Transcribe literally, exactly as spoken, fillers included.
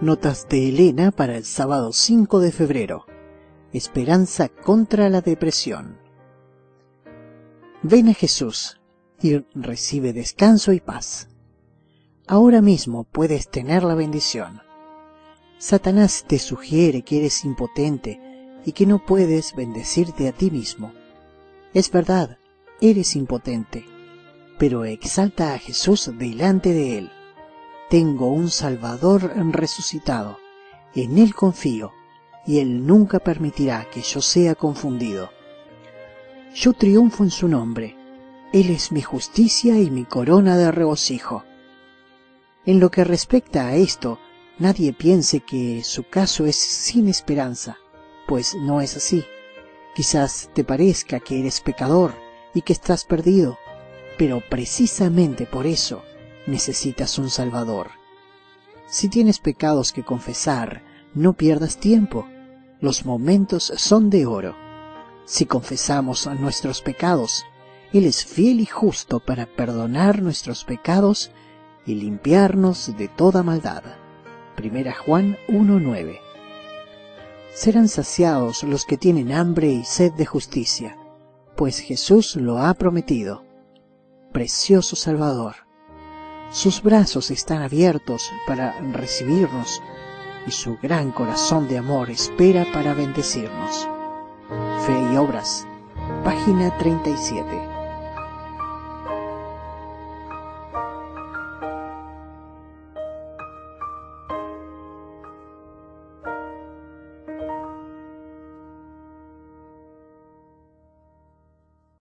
Notas de Elena para el sábado cinco de febrero. Esperanza contra la depresión. Ven a Jesús y recibe descanso y paz. Ahora mismo puedes tener la bendición. Satanás te sugiere que eres impotente y que no puedes bendecirte a ti mismo. Es verdad, eres impotente, pero exalta a Jesús delante de él. Tengo un Salvador resucitado, en él confío, y él nunca permitirá que yo sea confundido. Yo triunfo en su nombre, él es mi justicia y mi corona de regocijo. En lo que respecta a esto, nadie piense que su caso es sin esperanza, pues no es así. Quizás te parezca que eres pecador y que estás perdido, pero precisamente por eso necesitas un Salvador. Si tienes pecados que confesar, no pierdas tiempo. Los momentos son de oro. Si confesamos nuestros pecados, Él es fiel y justo para perdonar nuestros pecados y limpiarnos de toda maldad. Primera Juan uno nueve. Serán saciados los que tienen hambre y sed de justicia, pues Jesús lo ha prometido. Precioso Salvador. Sus brazos están abiertos para recibirnos y su gran corazón de amor espera para bendecirnos. Fe y Obras, página treinta y siete.